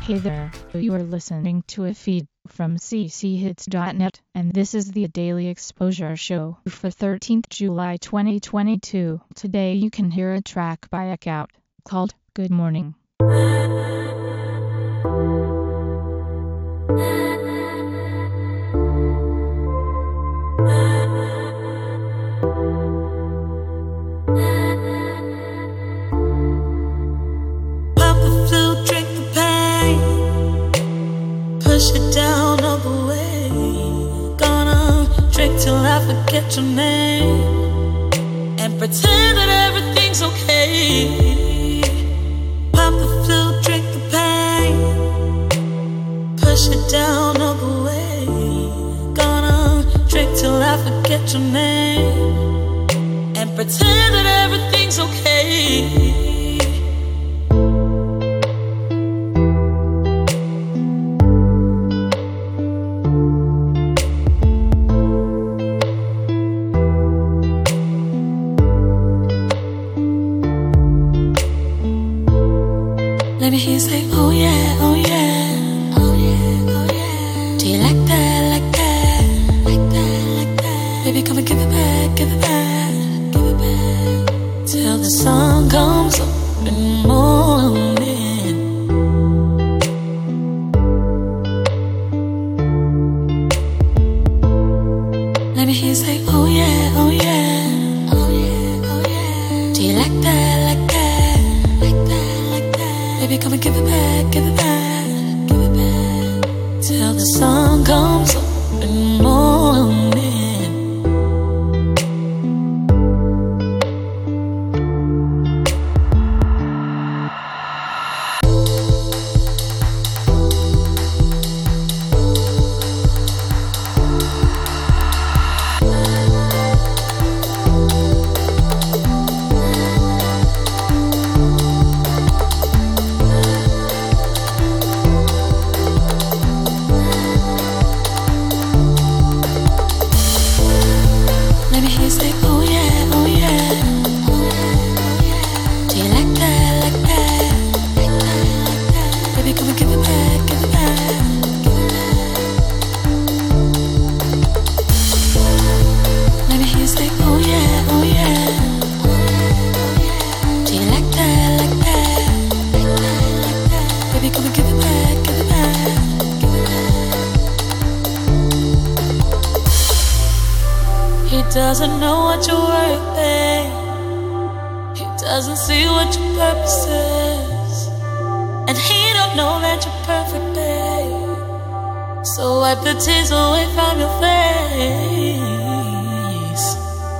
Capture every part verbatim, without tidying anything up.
Hey there, you are listening to a feed from c c hits dot net, and this is the Daily Exposure Show for thirteenth July twenty twenty-two. Today you can hear a track by Echout called Good Morning. Push it down all the way. Gonna drink till I forget your name and pretend that everything's okay. Pop the flute, drink the pain. Push it down all the way. Gonna drink till I forget your name and pretend that everything's okay. Let me hear you say, oh yeah, oh yeah, oh yeah, oh yeah. Do you like that, like that, like that, like that? Baby, come and give it back, give it back, give it back. Till the sun comes up in the morning. Let me hear you say, oh yeah, oh yeah, oh yeah, oh yeah. Do you like that, like that, like that? Baby, come and give it back, give it back, give it back. Till the sun comes up in the morning. He doesn't know what you're worth, babe. He doesn't see what your purpose is, and he don't know that you're perfect, babe. So wipe the tears away from your face.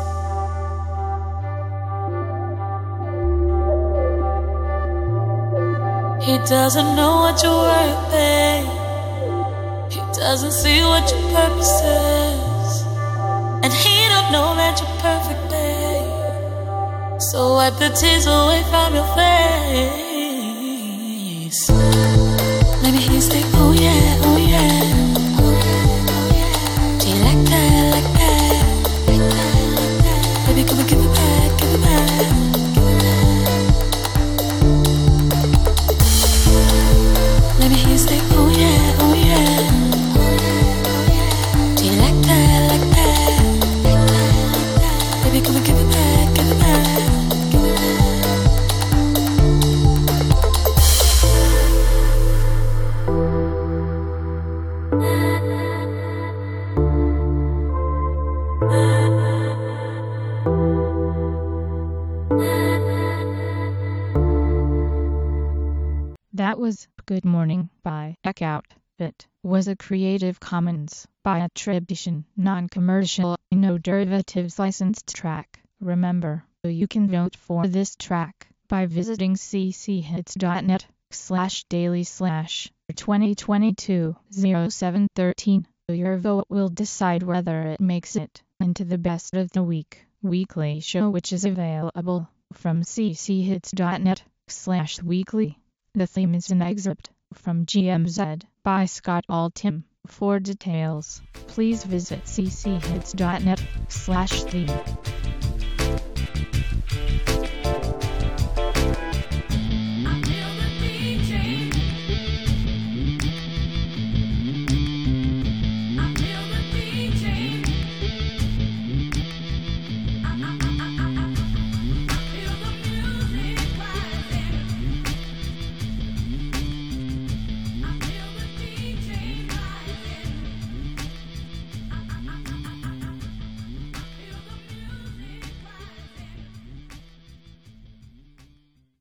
He doesn't know what you're worth, babe. He doesn't see what your purpose is, and he don't know that you're perfect, babe. So wipe the tears away from your face. Let me hear you say, oh yeah, oh yeah, oh yeah, oh yeah. Do you like that, like that, like that, like that? Baby, come and give it back, give it back, give it back. Let me hear you say, oh yeah, oh yeah, oh yeah, oh yeah. Do you like that, like that, like that, like that? Baby, come and give it back, give it back, give it back. That was Good Morning by Echout. It was a Creative Commons by attribution, non-commercial, no derivatives licensed track. Remember, you can vote for this track by visiting c c hits dot net slash daily slash twenty twenty-two oh seven thirteen. Your vote will decide whether it makes it into the Best of the Week weekly show, which is available from c c hits dot net slash weekly. The theme is an excerpt from G M Z by Scott Altham. For details, please visit c c hits dot net slash theme.